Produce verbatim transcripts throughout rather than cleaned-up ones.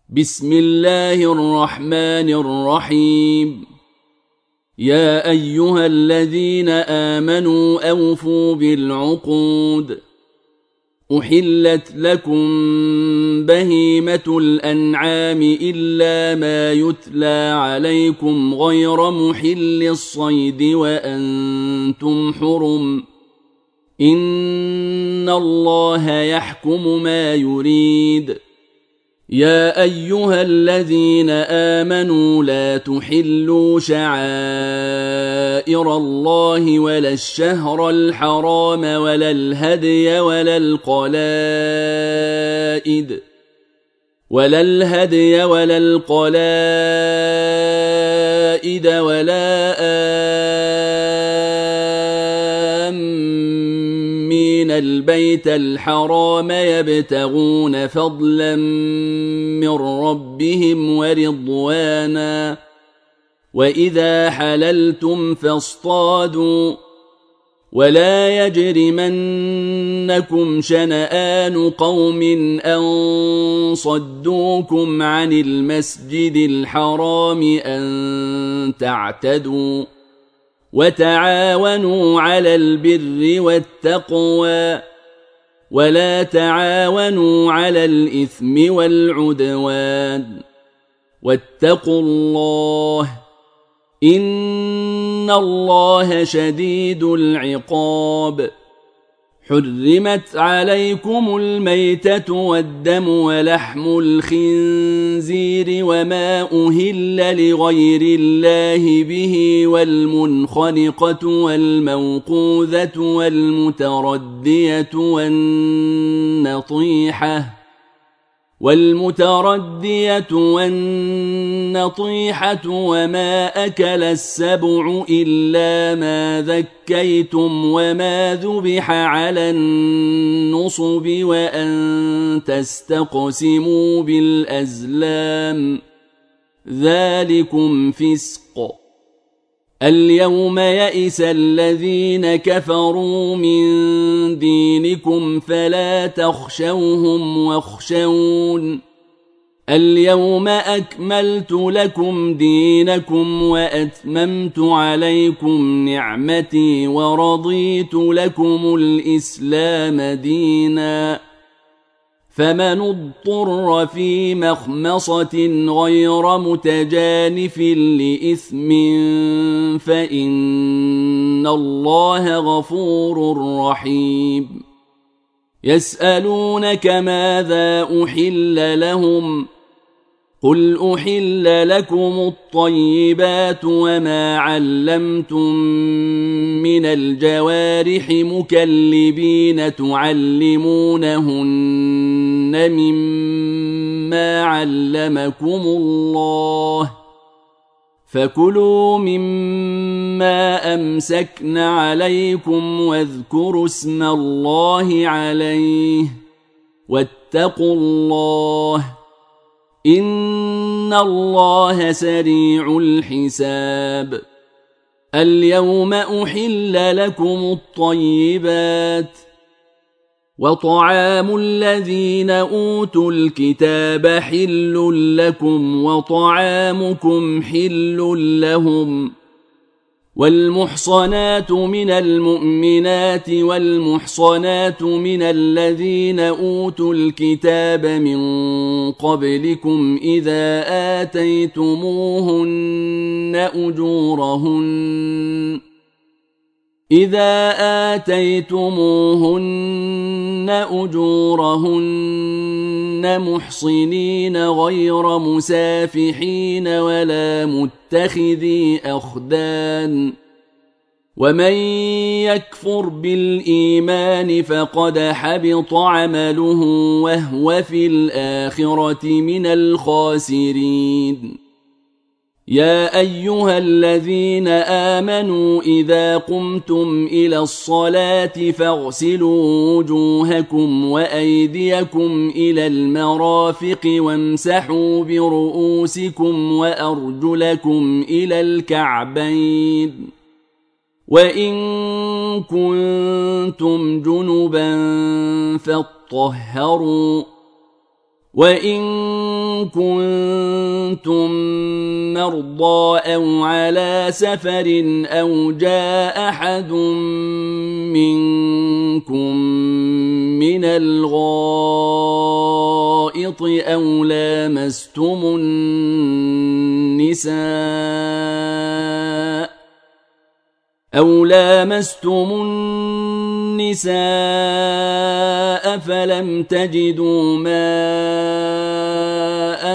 بسم الله الرحمن الرحيم. يا أيها الذين آمنوا أوفوا بالعقود. أحلت لكم بهيمة الأنعام إلا ما يتلى عليكم غير محل الصيد وأنتم حرم. إن الله يحكم ما يريد. يا أيها الذين آمنوا لا تحلوا شعائر الله ولا الشهر الحرام ولا الهدي ولا القلائد ولا الهدي ولا القلائد ولا آمين البيت الحرام يبتغون فضلا من ربهم ورضوانا. وإذا حللتم فاصطادوا. ولا يجرمنكم شنآن قوم أن صدوكم عن المسجد الحرام أن تعتدوا. وتعاونوا على البر والتقوى ولا تعاونوا على الإثم والعدوان. واتقوا الله إن الله شديد العقاب. حرمت عليكم الميتة والدم ولحم الخنزير وما أهل لغير الله به والمنخنقة والموقوذة والمتردية والنطيحة والمتردية والنطيحة وما أكل السبع إلا ما ذكيتم وما ذبح على النصب وأن تستقسموا بالأزلام ذلكم فسق. اليوم يئس الذين كفروا من دينكم فلا تخشوهم واخشون. اليوم أكملت لكم دينكم وأتممت عليكم نعمتي ورضيت لكم الإسلام دينا. فمن اضطر في مخمصة غير متجانف لإثم فإن الله غفور رحيم. يسألونك ماذا أحل لهم قل أحل لكم الطيبات وما علمتم من الجوارح مكلبين تعلمونهن مما علمكم الله فكلوا مما أمسكن عليكم واذكروا اسم الله عليه واتقوا الله إن الله سريع الحساب. اليوم أحل لكم الطيبات وطعام الذين أوتوا الكتاب حل لكم وطعامكم حل لهم. والمحصنات من المؤمنات والمحصنات من الذين أوتوا الكتاب من قبلكم إذا آتيتموهن أجورهن إذا آتيتموهن أجورهن محصنين غير مسافحين ولا متخذي أخدان. ومن يكفر بالإيمان فقد حبط عمله وهو في الآخرة من الخاسرين. يا أيها الذين آمنوا إذا قمتم إلى الصلاة فاغسلوا وجوهكم وأيديكم إلى المرافق وامسحوا برؤوسكم وأرجلكم إلى الكعبين. وإن كنتم جنبا فاطهروا وإن كنتم مرضى أو على سفر أو جاء أحد منكم من الغائط أو لامستم النساء أو لامستم النساء فلم تجدوا ماء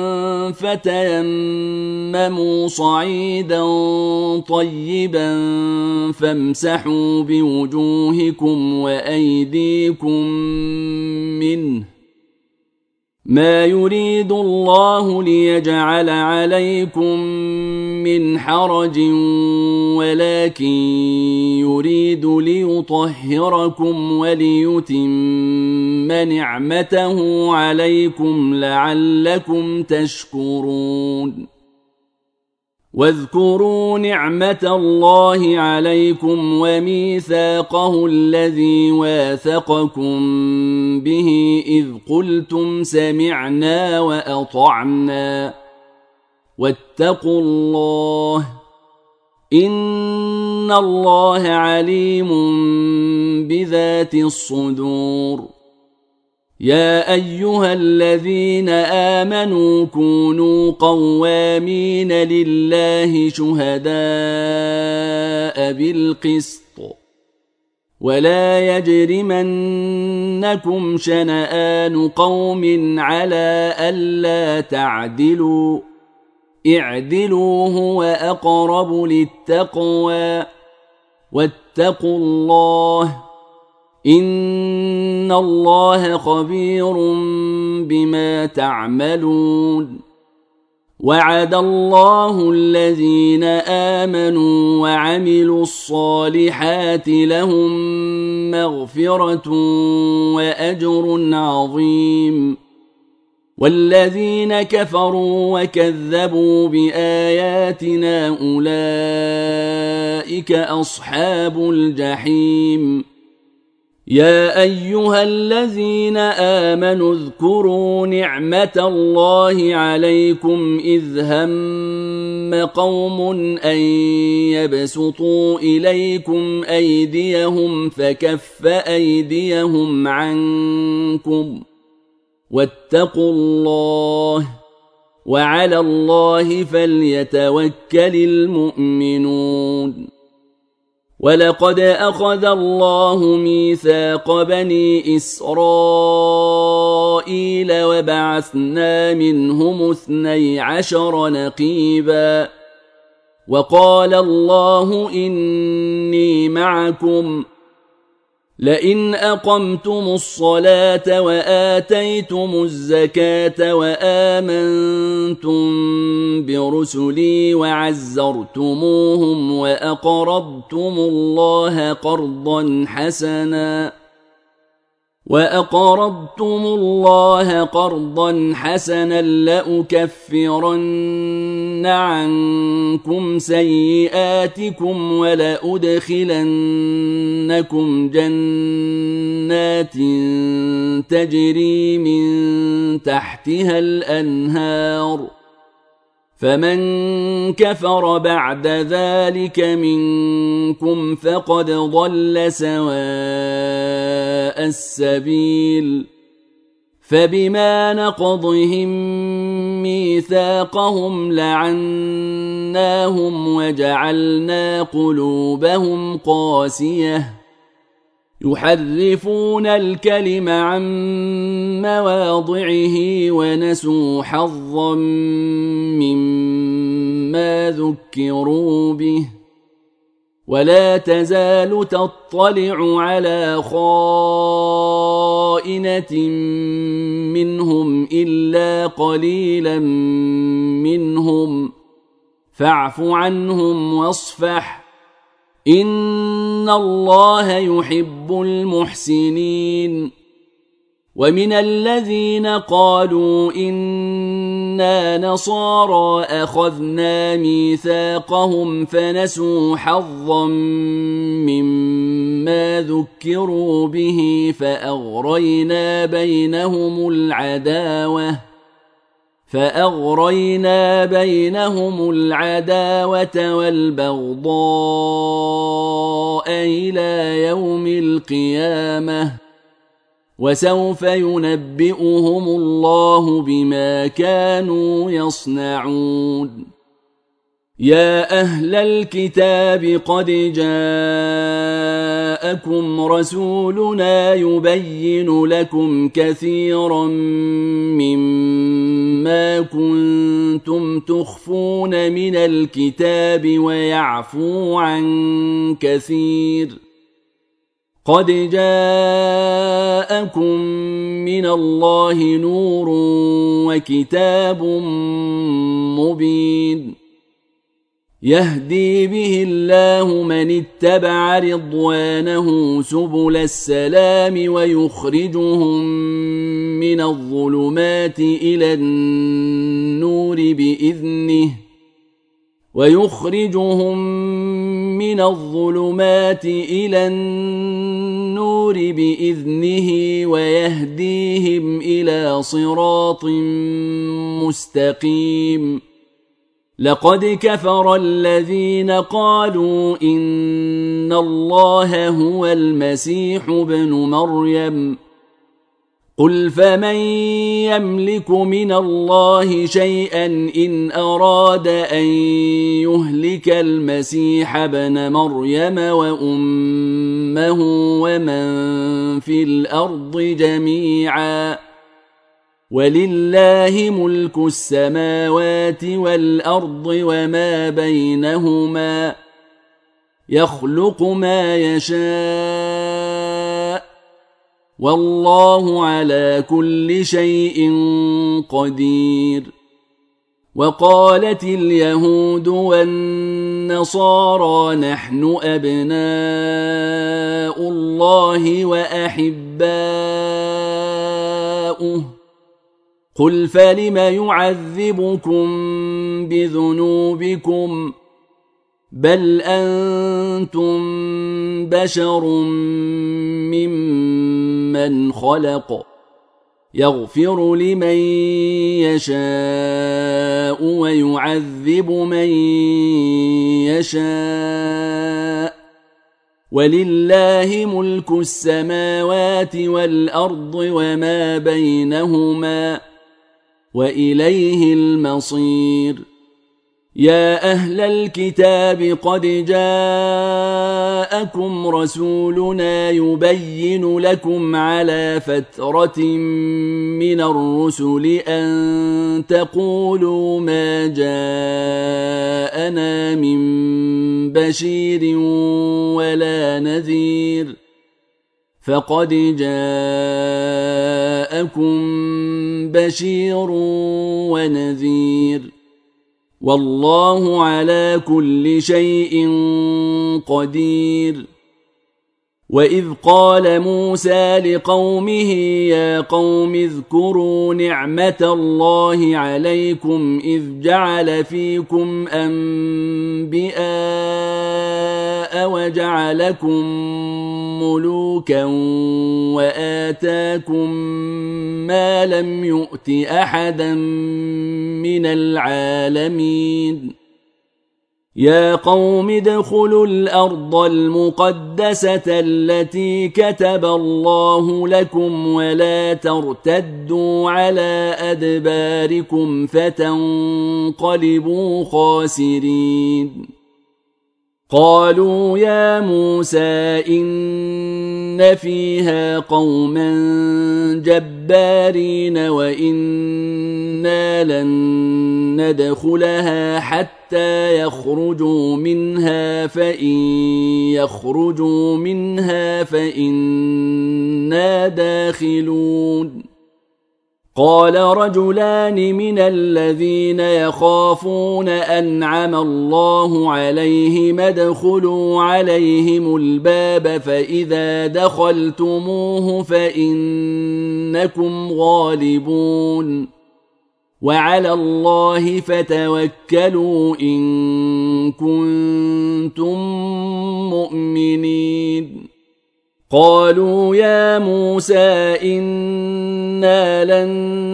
فتيمموا صعيدا طيبا فامسحوا بوجوهكم وأيديكم منه ما يريد الله ليجعل عليكم من حرج ولكن يريد ليطهركم وليتم نعمته عليكم لعلكم تشكرون واذكروا نعمة الله عليكم وميثاقه الذي واثقكم به إذ قلتم سمعنا وأطعنا واتقوا الله إن الله عليم بذات الصدور يا أيها الذين آمنوا كونوا قوامين لله شهداء بالقسط ولا يجرمنكم شنآن قوم على ألا تعدلوا اعدلوا هو أقرب للتقوى واتقوا الله إن الله خبير بما تعملون وعد الله الذين آمنوا وعملوا الصالحات لهم مغفرة وأجر عظيم والذين كفروا وكذبوا بآياتنا أولئك أصحاب الجحيم يا أيها الذين آمنوا اذكروا نعمة الله عليكم إذ هم قوم أن يبسطوا إليكم أيديهم فكف أيديهم عنكم واتقوا الله وعلى الله فليتوكل المؤمنون ولقد أخذ الله ميثاق بني إسرائيل وبعثنا منهم اثني عشر نقيبا وقال الله إني معكم لئن أقمتم الصلاة وآتيتم الزكاة وآمنتم برسلي وعزرتموهم وأقرضتم الله قرضا حسنا وأقرضتم الله قرضا حسنا لأكفرن عنكم سيئاتكم ولأدخلنكم جنات تجري من تحتها الأنهار فمن كفر بعد ذلك منكم فقد ضل سواء السبيل فبما نقضهم ميثاقهم لعناهم وجعلنا قلوبهم قاسية يحرفون الكلم عن مواضعه ونسوا حظا مما ذكروا به ولا تزال تطلع على خائنة منهم إلا قليلا منهم فاعف عنهم واصفح إن الله يحب المحسنين ومن الذين قالوا إنا نصارى أخذنا ميثاقهم فنسوا حظا مما ما ذكروا به فأغرينا بينهم العداوة فأغرينا بينهم العداوة والبغضاء إلى يوم القيامة وسوف ينبئهم الله بما كانوا يصنعون. يا أهل الكتاب قد جاءكم رسولنا يبين لكم كثيرا مما كنتم تخفون من الكتاب ويعفو عن كثير. قد جاءكم من الله نور وكتاب مبين يهدي به الله من اتبع رضوانه سبل السلام ويخرجهم من الظلمات إلى النور بإذنه ويخرجهم من الظلمات إلى النور بإذنه ويهديهم إلى صراط مستقيم. لقد كفر الذين قالوا إن الله هو المسيح ابن مريم قل فمن يملك من الله شيئا إن أراد أن يهلك المسيح ابن مريم وأمه ومن في الأرض جميعا ولله ملك السماوات والأرض وما بينهما يخلق ما يشاء والله على كل شيء قدير. وقالت اليهود والنصارى نحن أبناء الله وأحباؤه قل فلم يعذبكم بذنوبكم بل أنتم بشر ممن خلق يغفر لمن يشاء ويعذب من يشاء ولله ملك السماوات والأرض وما بينهما وإليه المصير. يا أهل الكتاب قد جاءكم رسولنا يبين لكم على فترة من الرسل أن تقولوا ما جاءنا من بشير ولا نذير فقد جاءكم بشير ونذير والله على كل شيء قدير. وإذ قال موسى لقومه يا قوم اذكروا نعمة الله عليكم إذ جعل فيكم أنبياء وجعلكم ملوكا وآتاكم ما لم يؤت أحدا من العالمين. يا قوم ادخلوا الأرض المقدسة التي كتب الله لكم ولا ترتدوا على أدباركم فتنقلبوا خاسرين. قالوا يا موسى إن فيها قوما جبارين وإنا لن ندخلها حتى يخرجوا منها فإن يخرجوا منها فإنا داخلون. قال رجلان من الذين يخافون أنعم الله عليهم ادخلوا عليهم الباب فإذا دخلتموه فإنكم غالبون وعلى الله فتوكلوا إن كنتم مؤمنين. قالوا يا موسى إنا لن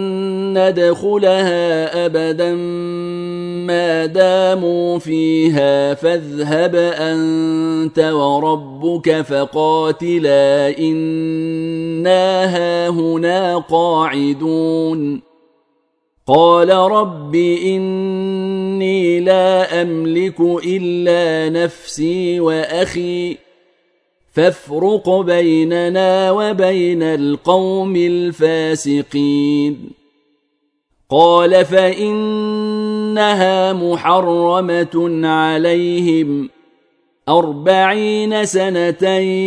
ندخلها أبدا ما داموا فيها فاذهب أنت وربك فقاتلا إنا هاهنا قاعدون قال رب إني لا أملك إلا نفسي وأخي فافرق بيننا وبين القوم الفاسقين قال فإنها محرمة عليهم أربعين سنة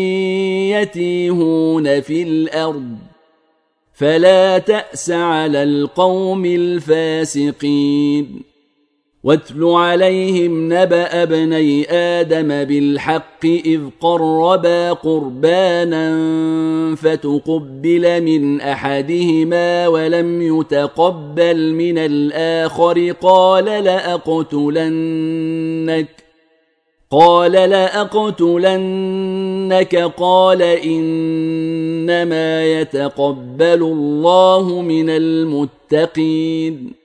يتيهون في الأرض فلا تأس على القوم الفاسقين واتل عليهم نبأ ابني آدم بالحق إذ قربا قربانا فتقبل من أحدهما ولم يتقبل من الآخر قال لأقتلنك قال لأقتلنك قال إنما يتقبل الله من المتقين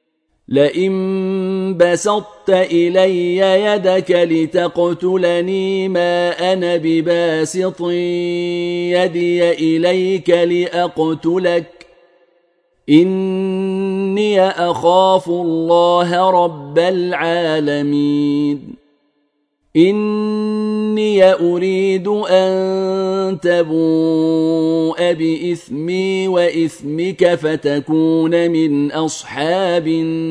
لئن بسطت إلي يدك لتقتلني ما أنا بباسط يدي إليك لأقتلك إني أخاف الله رب العالمين إني أريد أن تبوء بإثمي وإثمك فتكون من أصحاب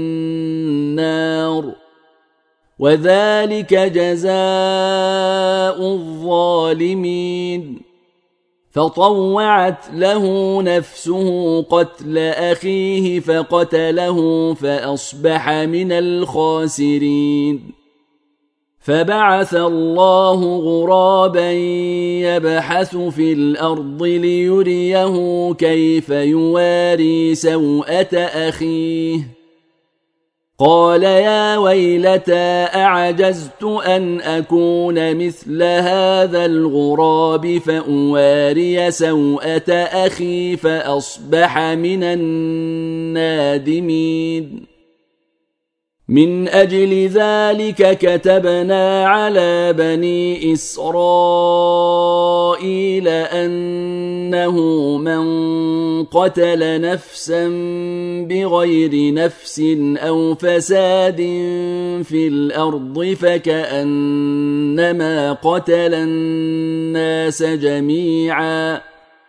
النار وذلك جزاء الظالمين فطوعت له نفسه قتل أخيه فقتله فأصبح من الخاسرين فبعث الله غرابا يبحث في الأرض ليريه كيف يواري سوءة أخيه قال يا ويلتى أعجزت أن أكون مثل هذا الغراب فأواري سوءة أخي فأصبح من النادمين من أجل ذلك كتبنا على بني إسرائيل أنه من قتل نفسا بغير نفس أو فساد في الأرض فكأنما قتل الناس جميعا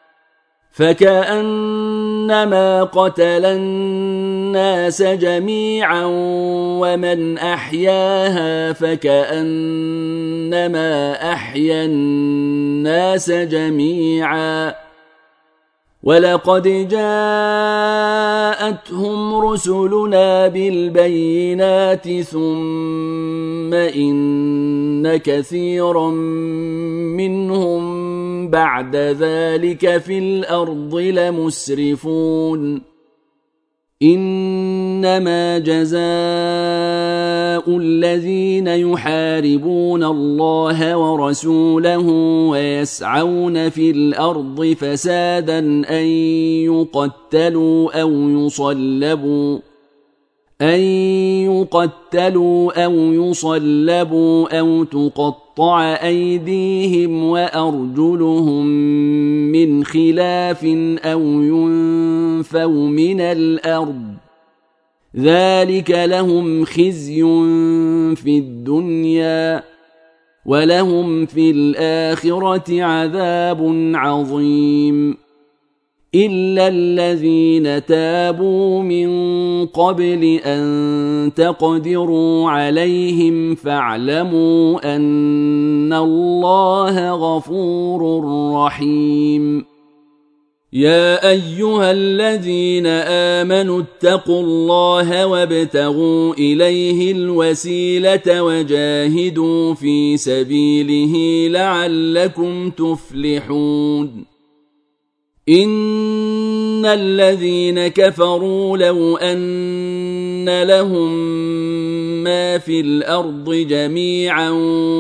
فكأنما قتل الناس جميعا ومن أحياها فكأنما أحيا الناس جميعا ولقد جاءتهم رسلنا بالبينات ثم إن كثيرا منهم بعد ذلك في الأرض لمسرفون إنما جزاء الذين يحاربون الله ورسوله ويسعون في الأرض فسادا أن يقتلوا أو يصلبوا أن يقتلوا أو يصلبوا أو تقطع أيديهم وأرجلهم من خلاف أو ينفوا من الأرض ذلك لهم خزي في الدنيا ولهم في الآخرة عذاب عظيم إلا الذين تابوا من قبل أن تقدروا عليهم فاعلموا أن الله غفور رحيم يا أيها الذين آمنوا اتقوا الله وابتغوا إليه الوسيلة وجاهدوا في سبيله لعلكم تفلحون إن الذين كفروا لو أن لهم ما في الأرض جميعا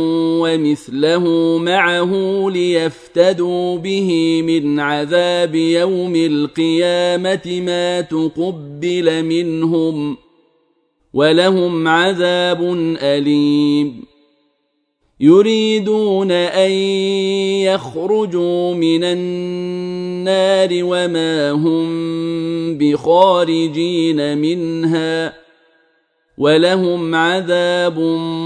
ومثله معه ليفتدوا به من عذاب يوم القيامة ما تقبل منهم ولهم عذاب أليم يريدون أن يخرجوا من النار وما هم بخارجين منها ولهم عذاب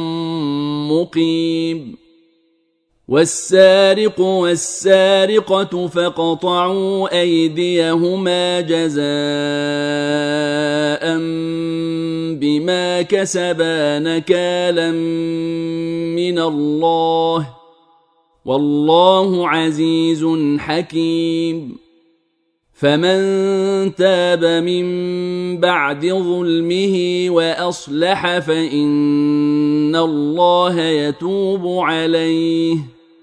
مقيم والسارق والسارقة فقطعوا أيديهما جزاء بما كسبا نكالا من الله والله عزيز حكيم فمن تاب من بعد ظلمه وأصلح فإن الله يتوب عليه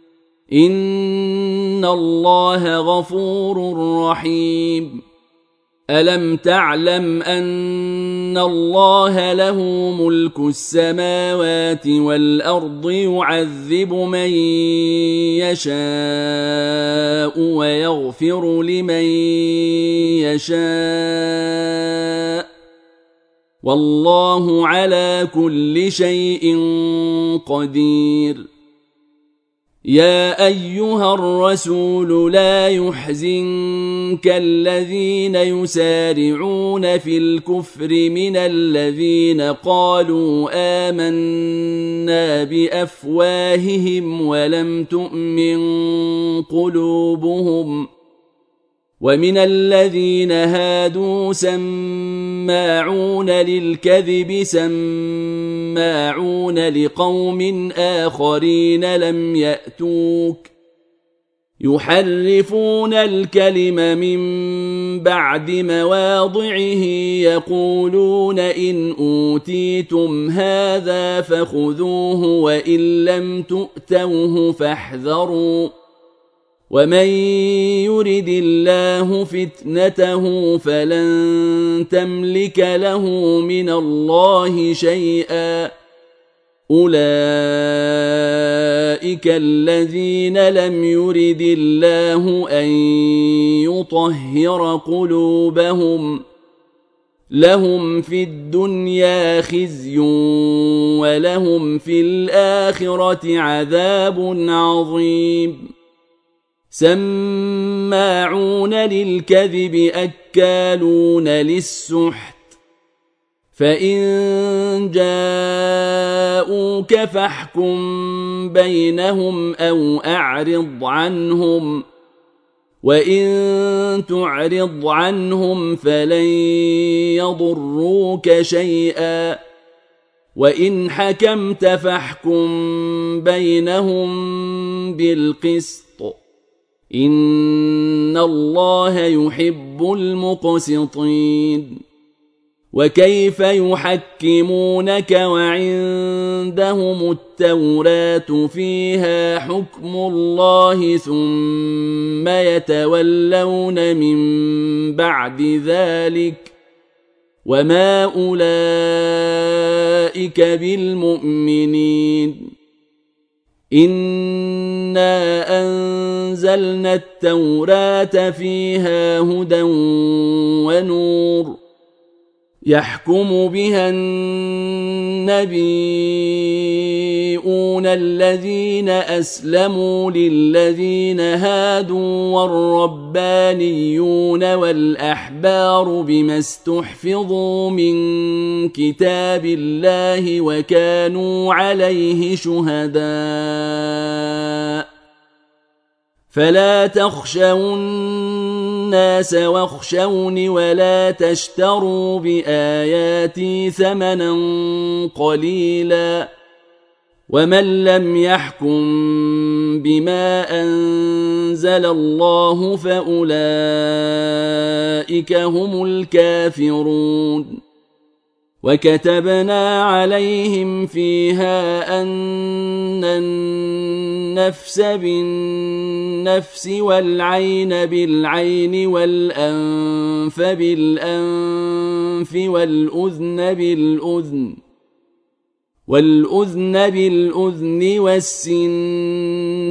إن الله غفور رحيم ألم تعلم أن الله له ملك السماوات والأرض يعذب من يشاء ويغفر لمن يشاء والله على كل شيء قدير يا أيها الرسول لا يحزنك الذين يسارعون في الكفر من الذين قالوا آمنا بأفواههم ولم تؤمن قلوبهم ومن الذين هادوا سماعون للكذب سماعون لقوم آخرين لم يأتوك يحرفون الكلم من بعد مواضعه يقولون إن أوتيتم هذا فخذوه وإن لم تؤتوه فاحذروا ومن يرد الله فتنته فلن تملك له من الله شيئا أولئك الذين لم يرد الله أن يطهر قلوبهم لهم في الدنيا خزي ولهم في الآخرة عذاب عظيم سماعون للكذب أكالون للسحت فإن جاءوك فاحكم بينهم أو أعرض عنهم وإن تعرض عنهم فلن يضروك شيئا وإن حكمت فاحكم بينهم بالقسط إن الله يحب المقسطين وكيف يحكمونك وعندهم التوراة فيها حكم الله ثم يتولون من بعد ذلك وما أولئك بالمؤمنين إنا أنزلنا التوراة فيها هدى ونور يحكم بها النبيون الذين أسلموا للذين هادوا والربانيون والأحبار بما استحفظوا من كتاب الله وكانوا عليه شهداء فلا تخشوا الناس واخشوني ولا تشتروا بآياتي ثمنا قليلا ومن لم يحكم بما أنزل الله فأولئك هم الكافرون وكتبنا عليهم فيها أن النفس بالنفس والعين بالعين والأنف بالأنف والأذن بالأذن والأذن بالأذن والسن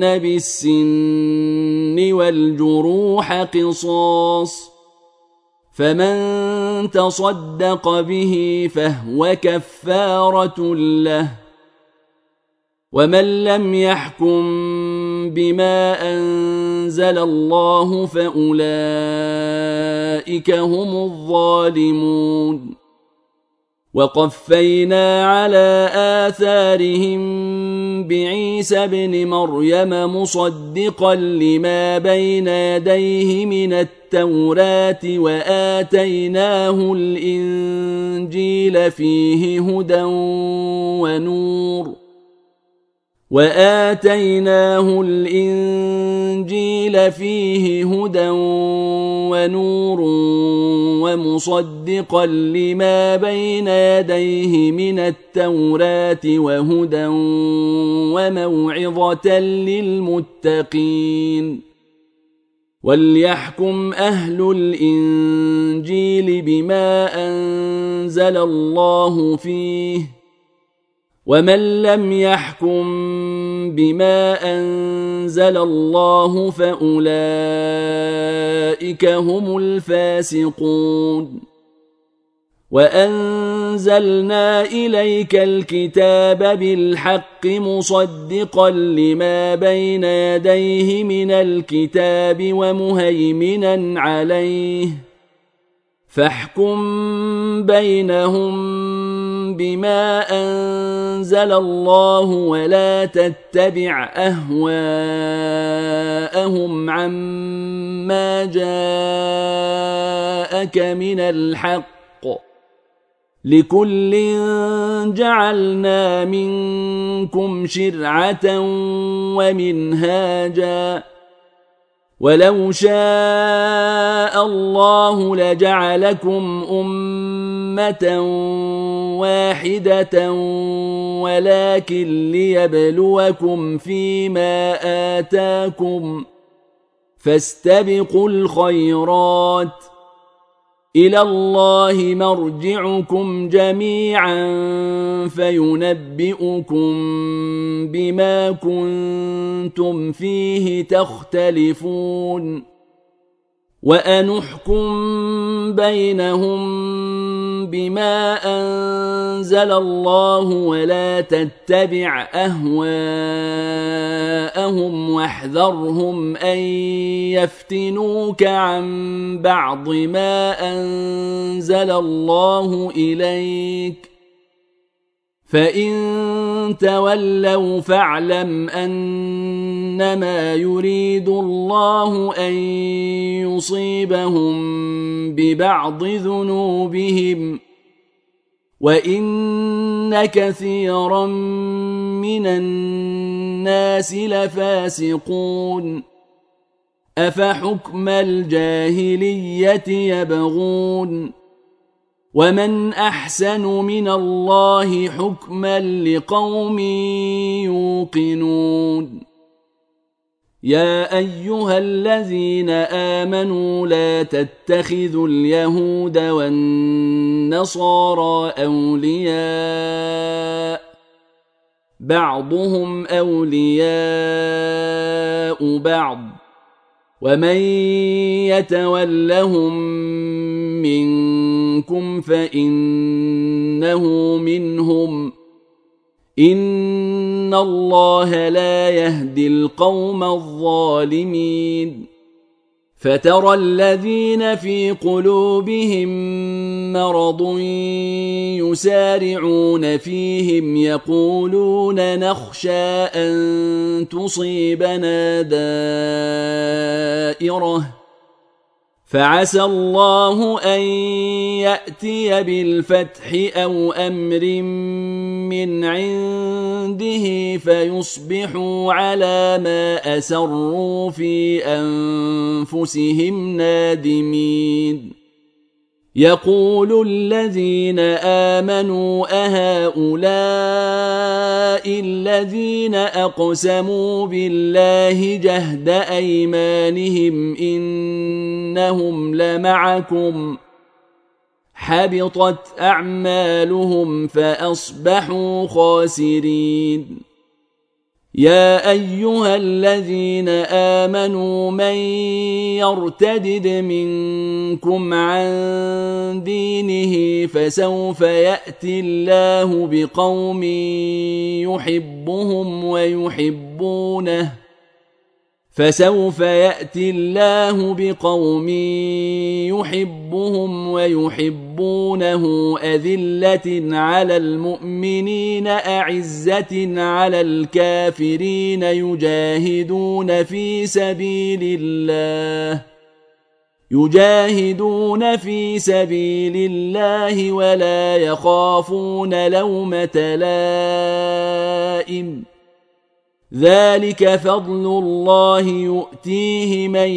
بالسن والجروح قصاص، فمن تصدق به فهو كفارة له، ومن لم يحكم بما أنزل الله فأولئك هم الظالمون. وقفينا على آثارهم بعيسى ابن مريم مصدقا لما بين يديه من التوراة وآتيناه الإنجيل فيه هدى ونور وآتيناه الإنجيل فيه هدى ونور ومصدقا لما بين يديه من التوراة وهدى وموعظة للمتقين. وليحكم أهل الإنجيل بما أنزل الله فيه، ومن لم يحكم بما أنزل الله فأولئك هم الفاسقون. وأنزلنا إليك الكتاب بالحق مصدقا لما بين يديه من الكتاب ومهيمنا عليه، فاحكم بينهم بما أنزل الله ولا تتبع أهواءهم عما جاءك من الحق، لكل جعلنا منكم شرعة ومنهاجا، ولو شاء الله لجعلكم أمة واحدة ولكن ليبلوكم فيما آتاكم، فاستبقوا الخيرات، إلى الله مرجعكم جميعا فينبئكم بما كنتم فيه تختلفون. وأنحكم بينهم بما أنزل الله ولا تتبع أهواءهم واحذرهم أن يفتنوك عن بعض ما أنزل الله إليك، فإن تولوا فاعلم أنما يريد الله أن يصيبهم ببعض ذنوبهم، وإن كثيرا من الناس لفاسقون. أفحكم الجاهلية يبغون، ومن أحسن من الله حكما لقوم يوقنون. يا أيها الذين آمنوا لا تتخذوا اليهود والنصارى أولياء، بعضهم أولياء بعض، ومن يتولهم منكم فإنه منهم، إن الله لا يهدي القوم الظالمين. فترى الذين في قلوبهم مرض يسارعون فيهم يقولون نخشى أن تصيبنا دائرة، فعسى الله أن يأتي بالفتح أو أمر من عنده فيصبحوا على ما أسروا في أنفسهم نادمين. يقول الذين آمنوا أهؤلاء الذين أقسموا بالله جهد أيمانهم إنهم لمعكم حبطت أعمالهم فأصبحوا خاسرين. يا أيها الذين آمنوا من يرتدد منكم عن دينه فسوف يأتي الله بقوم يحبهم ويحبونه فسوف يأتي الله بقوم يحبهم ويحبونه أذلة على المؤمنين أعزة على الكافرين يجاهدون في سبيل الله يجاهدون في سبيل الله ولا يخافون لومة لائم ذلك فضل الله يؤتيه من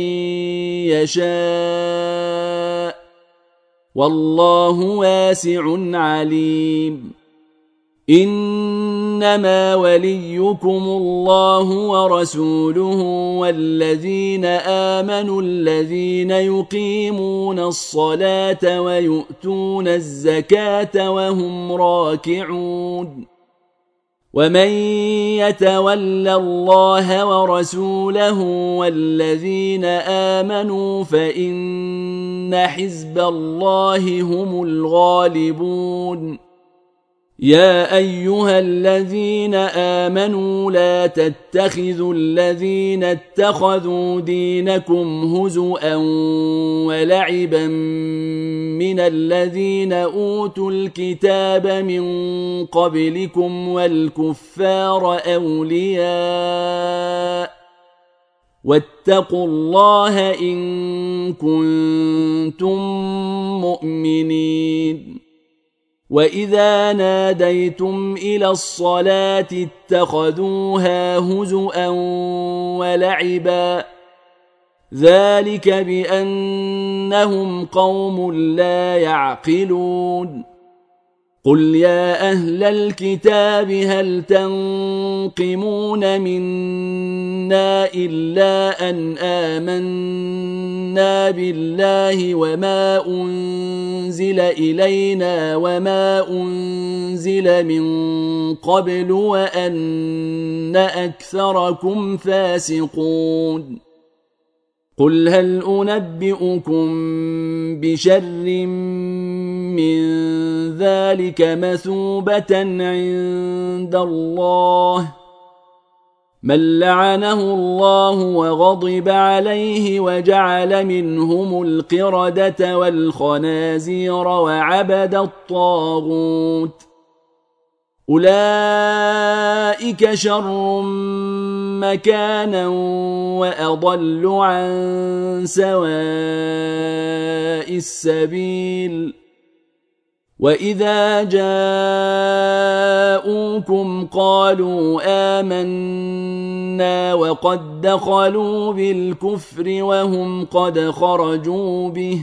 يشاء والله واسع عليم. إنما وليكم الله ورسوله والذين آمنوا الذين يقيمون الصلاة ويؤتون الزكاة وهم راكعون. ومن يتول الله ورسوله والذين آمنوا فإن حزب الله هم الغالبون. يا أيها الذين آمنوا لا تتخذوا الذين اتخذوا دينكم هزؤا ولعبا من الذين أوتوا الكتاب من قبلكم والكفار أولياء واتقوا الله إن كنتم مؤمنين. وإذا ناديتم إلى الصلاة اتخذوها هزؤا ولعبا ذلك بأنهم قوم لا يعقلون. قل يا أهل الكتاب هل تنقمون منا إلا أن آمنا بالله وما أنزل إلينا وما أنزل من قبل وأن أكثركم فاسقون. قل هل أنبئكم بشر من ذلك مثوبة عند الله من لعنه الله وغضب عليه وجعل منهم القردة والخنازير وعبد الطاغوت أولئك شر مكانا وأضل عن سواء السبيل. وإذا جاءوكم قالوا آمنا وقد دخلوا بالكفر وهم قد خرجوا به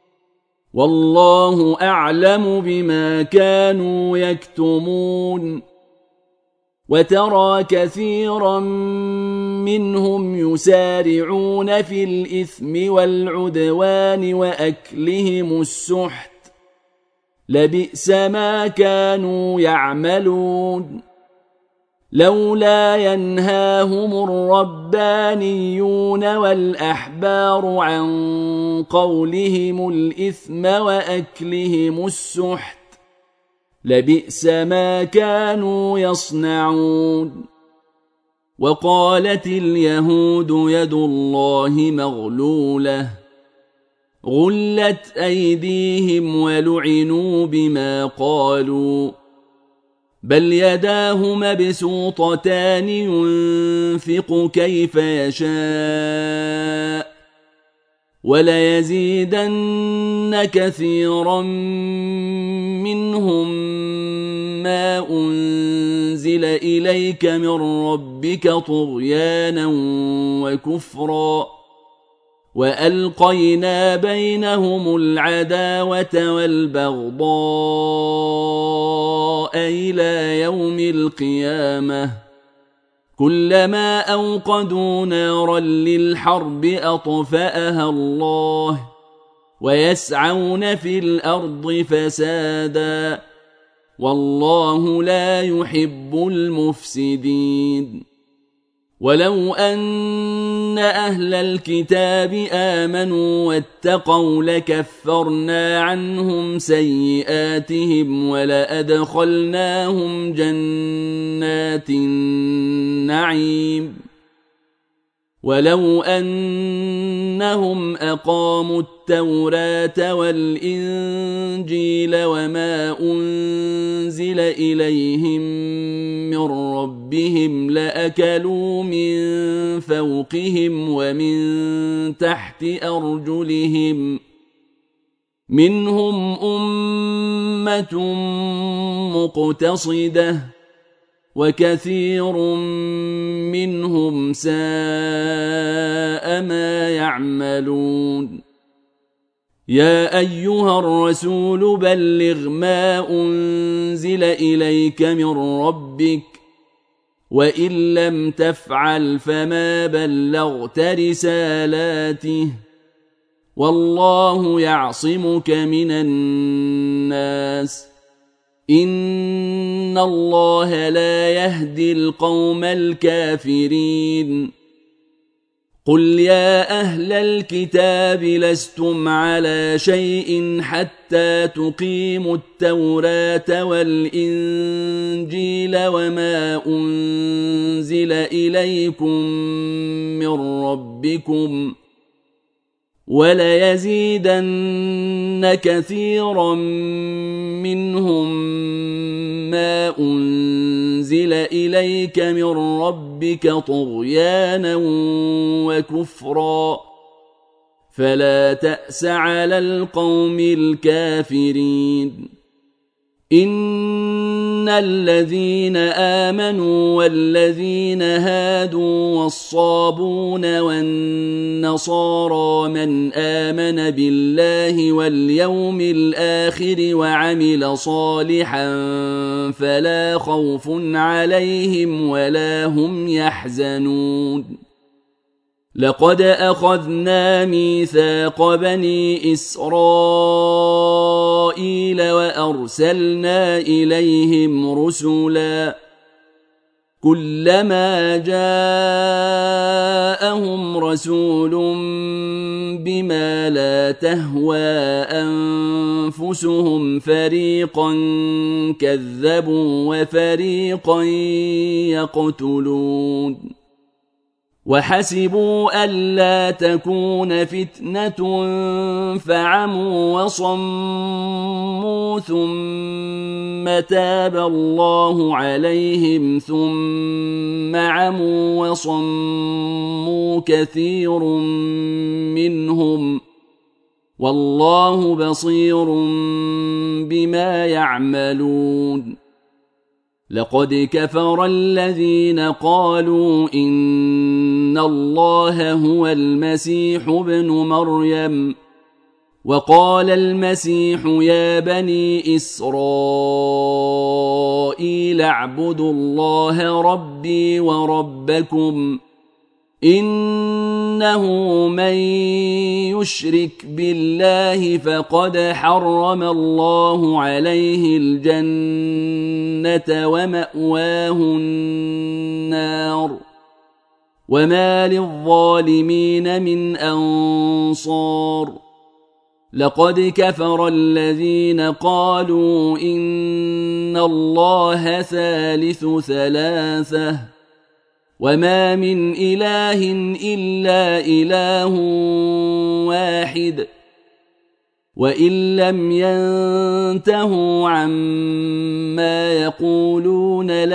والله أعلم بما كانوا يكتمون. وترى كثيرا منهم يسارعون في الإثم والعدوان وأكلهم السحت لبئس ما كانوا يعملون. لولا ينهاهم الربانيون والأحبار عن قولهم الإثم وأكلهم السحت لبئس ما كانوا يصنعون. وقالت اليهود يد الله مغلولة غلت أيديهم ولعنوا بما قالوا بل يداه مبسوطتان ينفق كيف يشاء وليزيدن كثيرا منهم ما أنزل إليك من ربك طغيانا وكفرا وألقينا بينهم العداوة والبغضاء إلى يوم القيامة كلما أوقدوا نارا للحرب أطفأها الله ويسعون في الأرض فسادا والله لا يحب المفسدين ولو أن أهل الكتاب آمنوا واتقوا لكفرنا عنهم سيئاتهم ولأدخلناهم جنات النعيم ولو أنهم أقاموا التوراة والإنجيل وما أنزل إليهم من ربهم لأكلوا من فوقهم ومن تحت أرجلهم منهم أمة مقتصدة وكثير منهم ساء ما يعملون يا أيها الرسول بلغ ما أنزل إليك من ربك وإن لم تفعل فما بلغت رسالاته والله يعصمك من الناس إن الله لا يهدي القوم الكافرين قل يا أهل الكتاب لستم على شيء حتى تقيموا التوراة والإنجيل وما أنزل إليكم من ربكم وليزيدن كثيرا منهم ما أنزل إليك من ربك طغيانا وكفرا فلا تأس على القوم الكافرين إن الذين آمنوا والذين هادوا والصابون والنصارى من آمن بالله واليوم الآخر وعمل صالحا فلا خوف عليهم ولا هم يحزنون لقد أخذنا ميثاق بني إسرائيل وأرسلنا إليهم رسلا كلما جاءهم رسول بما لا تهوى أنفسهم فريقا كذبوا وفريقا يقتلون وحسبوا ألا تكون فتنة فعموا وصموا ثم تاب الله عليهم ثم عموا وصموا كثير منهم والله بصير بما يعملون لقد كفر الذين قالوا إن الله هو المسيح ابن مريم وقال المسيح يا بني إسرائيل اعبدوا الله ربي وربكم إنه من يشرك بالله فقد حرم الله عليه الجنة ومأواه النار وما للظالمين من أنصار لقد كفر الذين قالوا إن الله ثالث ثلاثة وما من إله إلا إله واحد وإن لم ينتهوا عما يقولون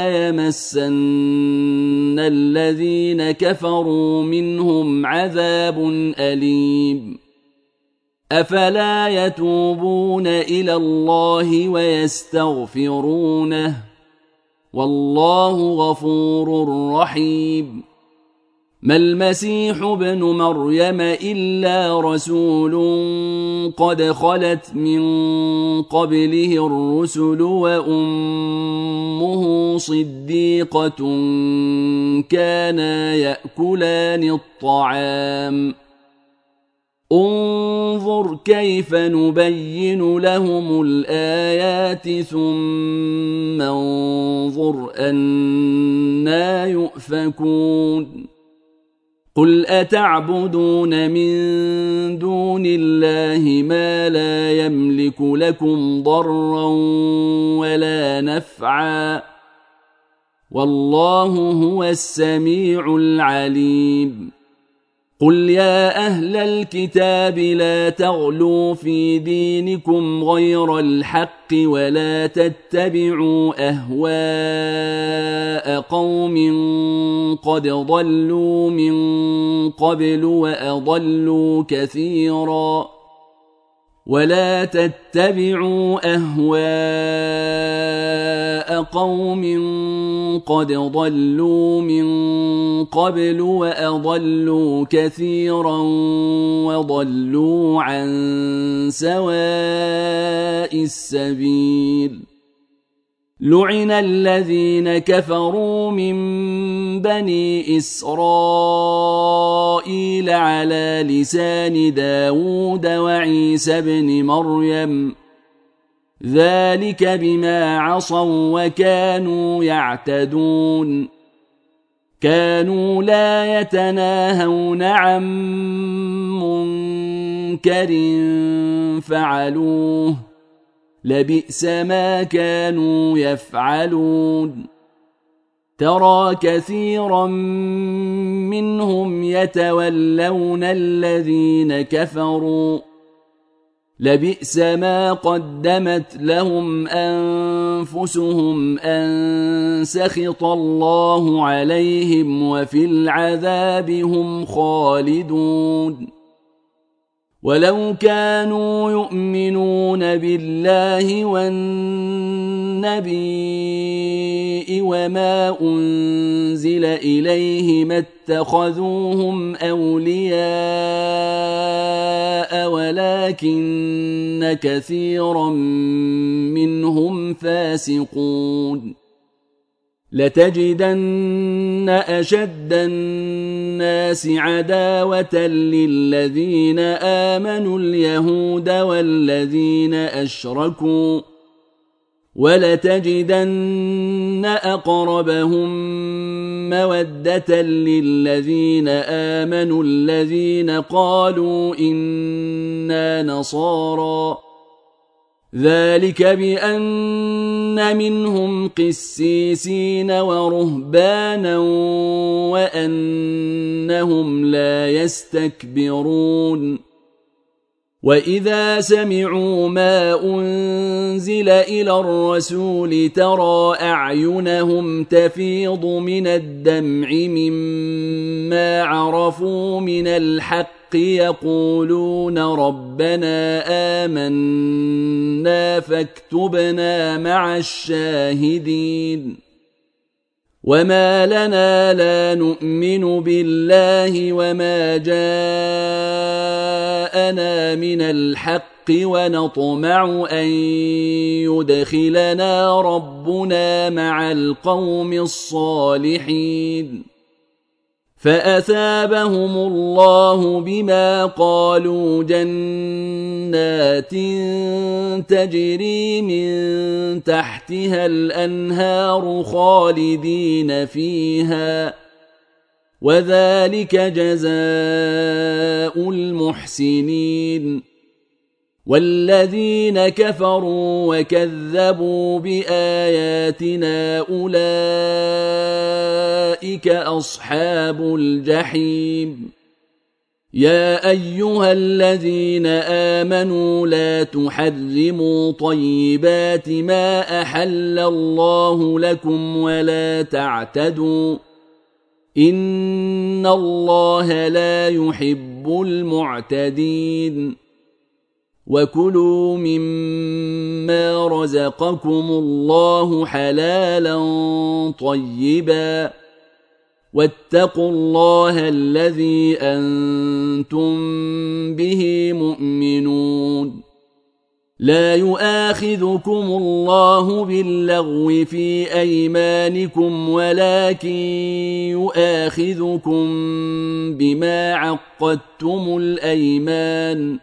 ليمسن الذين كفروا منهم عذاب أليم أفلا يتوبون إلى الله ويستغفرونه والله غفور رحيم ما المسيح ابن مريم إلا رسول قد خلت من قبله الرسل وأمه صديقة كانا يأكلان الطعام انظر كيف نبين لهم الآيات ثم انظر أنى يؤفكون قل أتعبدون من دون الله ما لا يملك لكم ضرا ولا نفعا والله هو السميع العليم قل يا أهل الكتاب لا تغلوا في دينكم غير الحق ولا تتبعوا أهواء قوم قد ضلوا من قبل وأضلوا كثيرا ولا تتبعوا أهواء قوم قد ضلوا من قبل وأضلوا كثيرا وضلوا عن سواء السبيل لعن الذين كفروا من بني إسرائيل على لسان داود وعيسى بن مريم ذلك بما عصوا وكانوا يعتدون كانوا لا يتناهون عن منكر فعلوه لبئس ما كانوا يفعلون ترى كثيرا منهم يتولون الذين كفروا لبئس ما قدمت لهم أنفسهم أن سخط الله عليهم وفي العذاب هم خالدون ولو كانوا يؤمنون بالله والنبي وما أنزل إليه ما اتخذوهم أولياء ولكن كثيرا منهم فاسقون لتجدن أشد الناس عداوة للذين آمنوا اليهود والذين أشركوا ولتجدن أقربهم مودة للذين آمنوا الذين قالوا إنا نصارى ذلك بأن منهم قسيسين ورهبانا وأنهم لا يستكبرون وإذا سمعوا ما أنزل إلى الرسول ترى أعينهم تفيض من الدمع مما عرفوا من الحق يقولون ربنا آمنا فاكتبنا مع الشاهدين وما لنا لا نؤمن بالله وما جاءنا من الحق ونطمع أن يدخلنا ربنا مع القوم الصالحين فأثابهم الله بما قالوا جنات تجري من تحتها الأنهار خالدين فيها وذلك جزاء المحسنين والذين كفروا وكذبوا بآياتنا أولئك أصحاب الجحيم يا أيها الذين آمنوا لا تحرموا طيبات ما أحل الله لكم ولا تعتدوا إن الله لا يحب المعتدين وكلوا مما رزقكم الله حلالا طيبا واتقوا الله الذي أنتم به مؤمنون. لا يؤاخذكم الله باللغو في أيمانكم ولكن يؤاخذكم بما عقدتم الأيمان،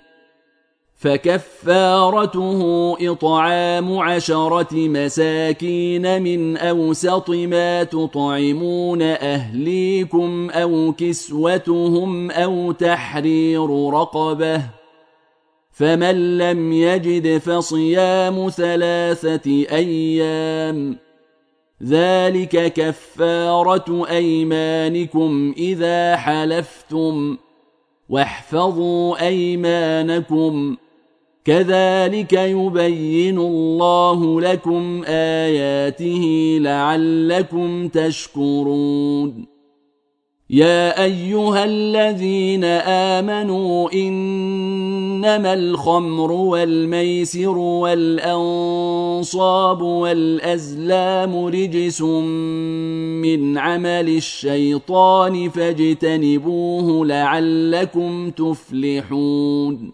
فكفارته إطعام عشرة مساكين من أوسط ما تطعمون أهليكم أو كسوتهم أو تحرير رقبة، فمن لم يجد فصيام ثلاثة أيام، ذلك كفارة أيمانكم إذا حلفتم، واحفظوا أيمانكم، كذلك يبين الله لكم آياته لعلكم تشكرون. يا أيها الذين آمنوا إنما الخمر والميسر والأنصاب والأزلام رجس من عمل الشيطان فاجتنبوه لعلكم تفلحون.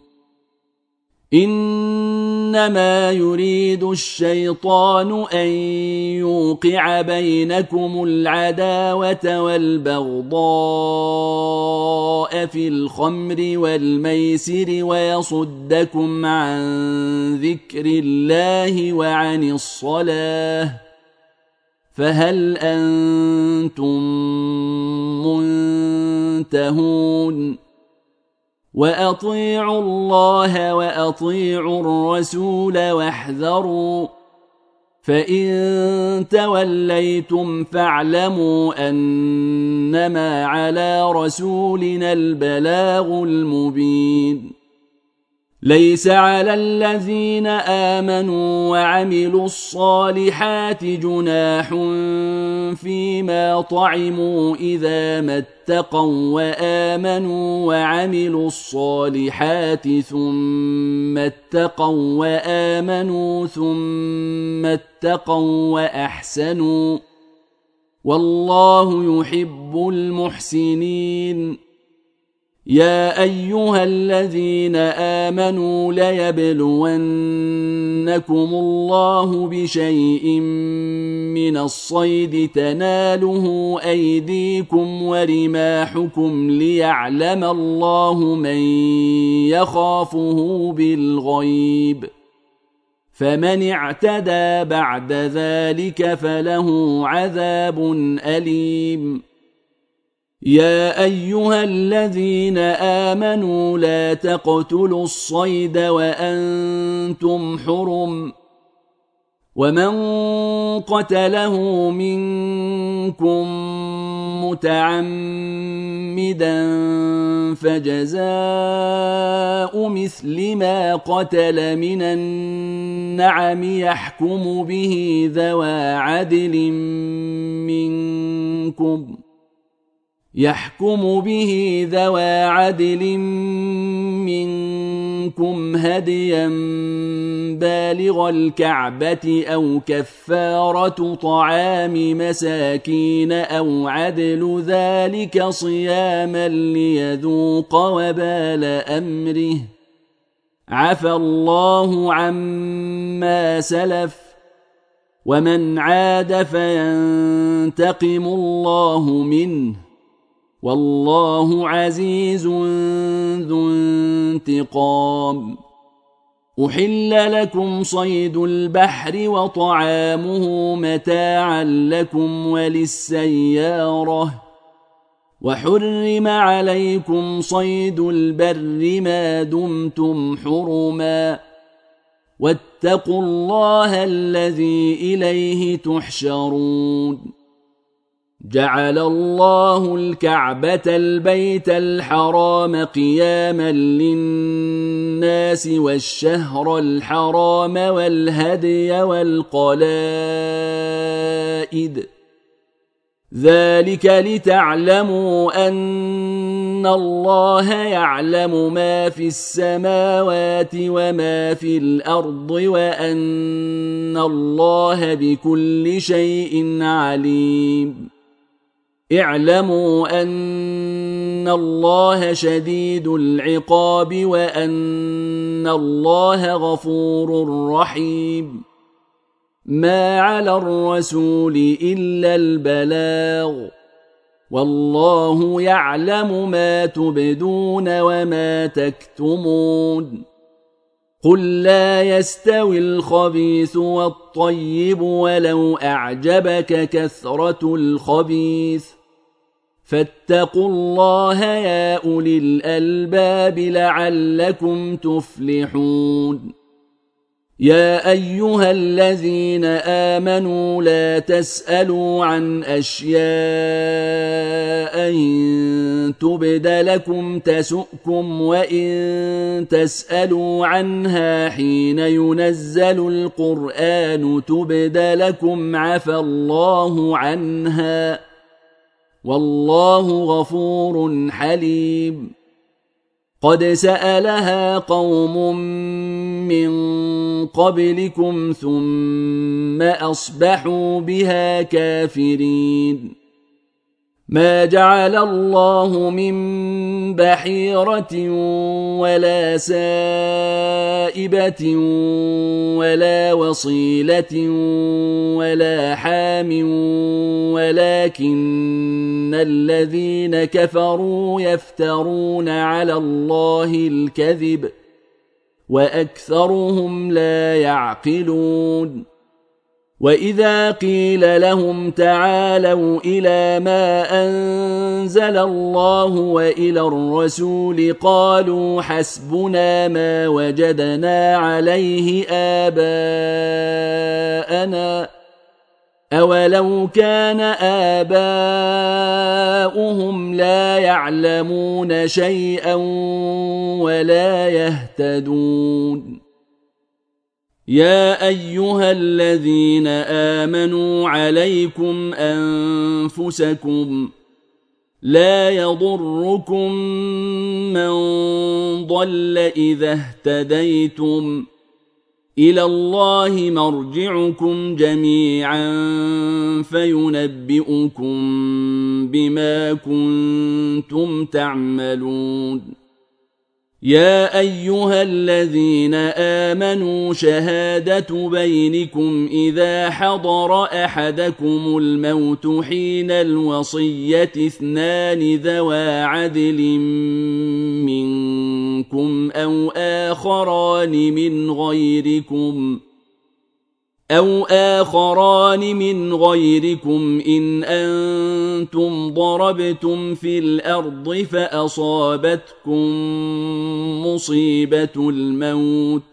إنما يريد الشيطان أن يوقع بينكم العداوة والبغضاء في الخمر والميسر ويصدكم عن ذكر الله وعن الصلاة، فهل أنتم منتهون؟ وأطيعوا الله وأطيعوا الرسول واحذروا، فإن توليتم فاعلموا أنما على رسولنا البلاغ المبين. ليس على الذين آمنوا وعملوا الصالحات جناح فيما طعموا إذا ما اتقوا وآمنوا وعملوا الصالحات ثم اتقوا وآمنوا ثم اتقوا وأحسنوا، والله يحب المحسنين. يا أيها الذين آمنوا ليبلونكم الله بشيء من الصيد تناله أيديكم ورماحكم ليعلم الله من يخافه بالغيب، فمن اعتدى بعد ذلك فله عذاب أليم. يا أيها الذين آمنوا لا تقتلوا الصيد وأنتم حرم، ومن قتله منكم متعمدا فجزاء مثل ما قتل من النعم يحكم به ذوى عدل منكم يحكم به ذوى عدل منكم هديا بالغ الكعبة أو كفارة طعام مساكين أو عدل ذلك صياما ليذوق وبال أمره، عفى الله عما سلف، ومن عاد فينتقم الله منه، والله عزيز ذو انتقام. أحل لكم صيد البحر وطعامه متاعا لكم وللسيارة، وحرم عليكم صيد البر ما دمتم حرما، واتقوا الله الذي إليه تحشرون. جعل الله الكعبة البيت الحرام قياما للناس والشهر الحرام والهدي والقلائد، ذلك لتعلموا أن الله يعلم ما في السماوات وما في الأرض وأن الله بكل شيء عليم. اعلموا أن الله شديد العقاب وأن الله غفور رحيم. ما على الرسول إلا البلاغ، والله يعلم ما تبدون وما تكتمون. قل لا يستوي الخبيث والطيب ولو أعجبك كثرة الخبيث، فاتقوا الله يا أولي الألباب لعلكم تفلحون. يا أيها الذين آمنوا لا تسألوا عن أشياء إن تبد لكم تسؤكم، وإن تسألوا عنها حين ينزل القرآن تبد لكم عفى الله عنها، والله غفور حليم. قد سألها قوم من قبلكم ثم أصبحوا بها كافرين. ما جعل الله من بحيرة ولا سائبة ولا وصيلة ولا حام، ولكن الذين كفروا يفترون على الله الكذب وأكثرهم لا يعقلون. وإذا قيل لهم تعالوا إلى ما أنزل الله وإلى الرسول قالوا حسبنا ما وجدنا عليه آباءنا، أولو كان آباؤهم لا يعلمون شيئا ولا يهتدون. يا أيها الذين آمنوا عليكم أنفسكم، لا يضركم من ضل إذا اهتديتم، إلى الله مرجعكم جميعا فينبئكم بما كنتم تعملون. يا أيها الذين آمنوا شهادة بينكم إذا حضر أحدكم الموت حين الوصية اثنان ذوى عدل منكم أو آخران من غيركم أو آخران من غيركم إن أنتم ضربتم في الأرض فأصابتكم مصيبة الموت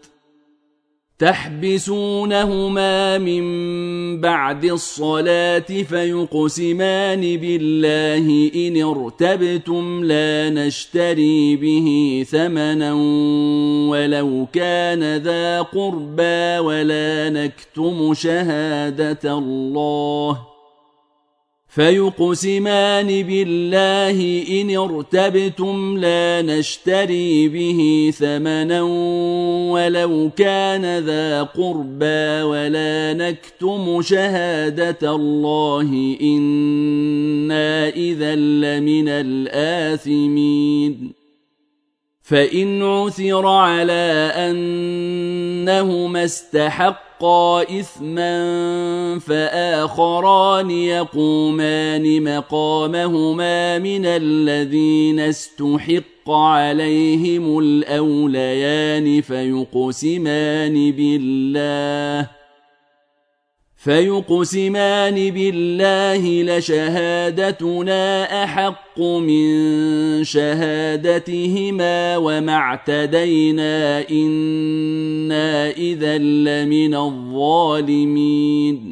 تحبسونهما من بعد الصلاة فيقسمان بالله إن ارتبتم لا نشتري به ثمنا ولو كان ذا قربى ولا نكتم شهادة الله فيقسمان بالله إن ارتبتم لا نشتري به ثمنا ولو كان ذا قربى ولا نكتم شهادة الله إنا إذا لمن الآثمين. فإن عثر على أنهما استحقا إثما فآخران يقومان مقامهما من الذين استحق عليهم الأوليان فيقسمان بالله فيقسمان بالله لشهادتنا أحق من شهادتهما وما اعتدينا إنا إذا لمن الظالمين.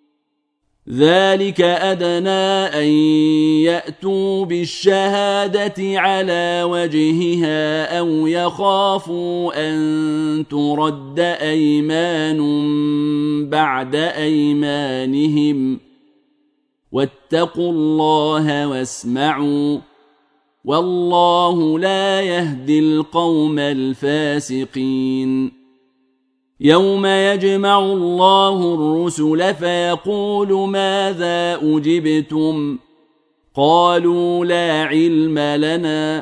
ذلك أدنى أن يأتوا بالشهادة على وجهها أو يخافوا أن ترد أيمان بعد أيمانهم واتقوا الله واسمعوا والله لا يهدي القوم الفاسقين. يوم يجمع الله الرسل فيقول ماذا أجبتم قالوا لا علم لنا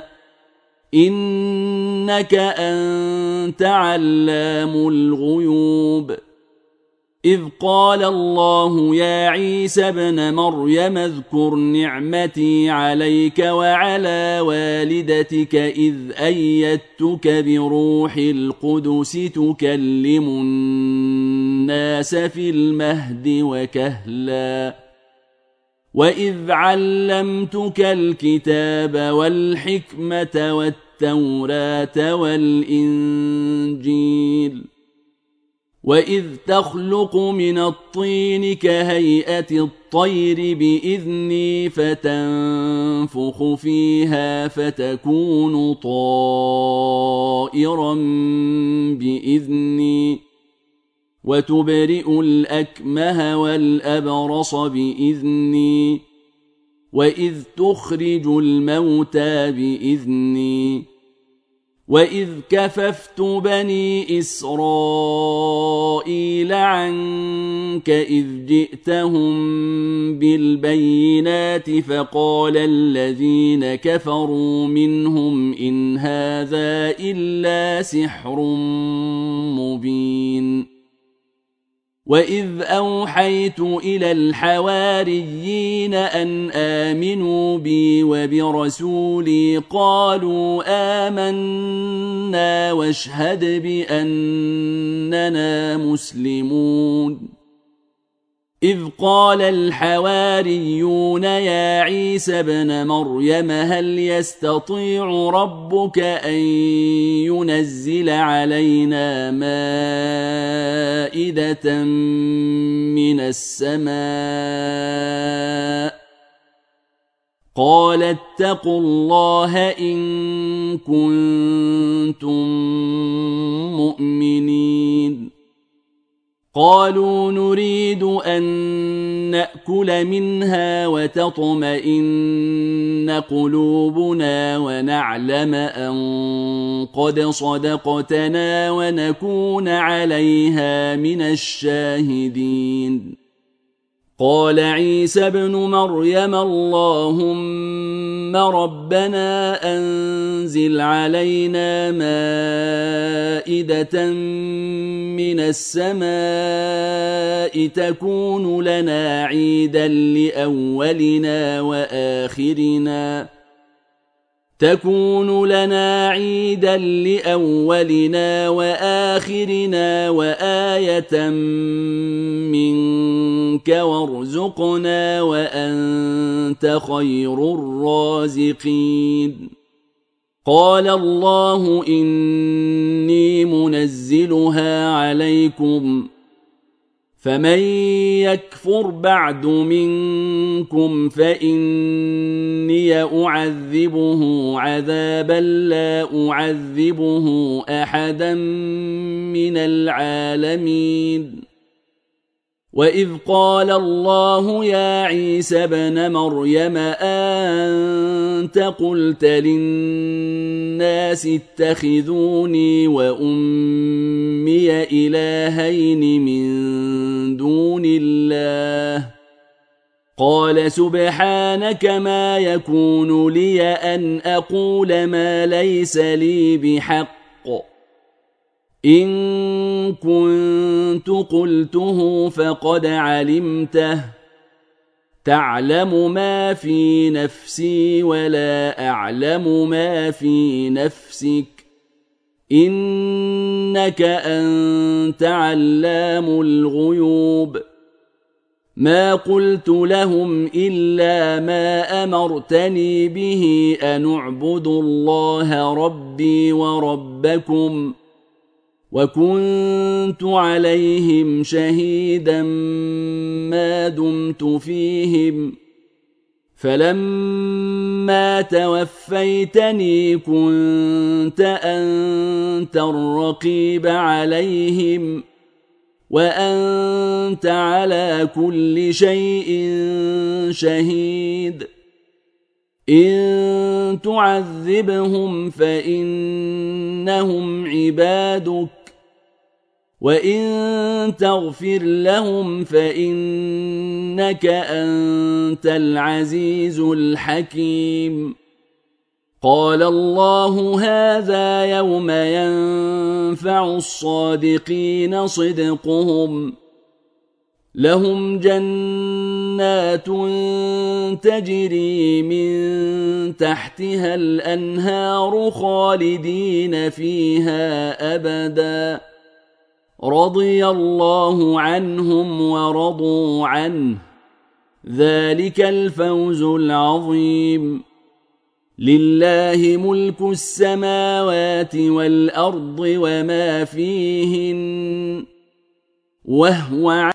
إنك أنت علام الغيوب إذ قال الله يا عيسى ابن مريم اذكر نعمتي عليك وعلى والدتك إذ أيدتك بروح القدس تكلم الناس في المهد وكهلا وإذ علمتك الكتاب والحكمة والتوراة والإنجيل وإذ تخلق من الطين كهيئة الطير بإذني فتنفخ فيها فتكون طائرا بإذني وتبرئ الأكمه والأبرص بإذني وإذ تخرج الموتى بإذني وإذ كففت بني إسرائيل عنك إذ جئتهم بالبينات فقال الذين كفروا منهم إن هذا إلا سحر مبين وإذ أوحيت إلى الحواريين أن آمنوا بي وبرسولي قالوا آمنا واشهد بأننا مسلمون إذ قال الحواريون يا عيسى ابن مريم هل يستطيع ربك أن ينزل علينا مائدة من السماء قال اتقوا الله إن كنتم مؤمنين قالوا نريد أن نأكل منها وتطمئن قلوبنا ونعلم أن قد صدقتنا ونكون عليها من الشاهدين قال عيسى ابن مريم اللهم ربنا أنزل علينا مائدة من السماء تكون لنا عيدا لأولنا وآخرنا تكون لنا عيدا لأولنا وآخرنا وآية منك وارزقنا وأنت خير الرازقين قال الله إني منزلها عليكم فمن يكفر بعد منكم فإني أعذبه عذابا لا أعذبه أحدا من العالمين وإذ قال الله يا عيسى ابن مريم أنت قلت للناس اتخذوني وأمي إلهين من دون الله قال سبحانك ما يكون لي أن أقول ما ليس لي بحق إن كنت قلته فقد علمته تعلم ما في نفسي ولا أعلم ما في نفسك إنك أنت علام الغيوب ما قلت لهم إلا ما أمرتني به أن اعبدوا الله ربي وربكم وكنت عليهم شهيدا ما دمت فيهم فلما توفيتني كنت أنت الرقيب عليهم وأنت على كل شيء شهيد إن تعذبهم فإنهم عبادك وإن تغفر لهم فإنك أنت العزيز الحكيم. قال الله هذا يوم ينفع الصادقين صدقهم، لهم جنات تجري من تحتها الأنهار خالدين فيها أبدا، رضي الله عنهم ورضوا عنه، ذلك الفوز العظيم. لله ملك السماوات والأرض وما فيهن، وهو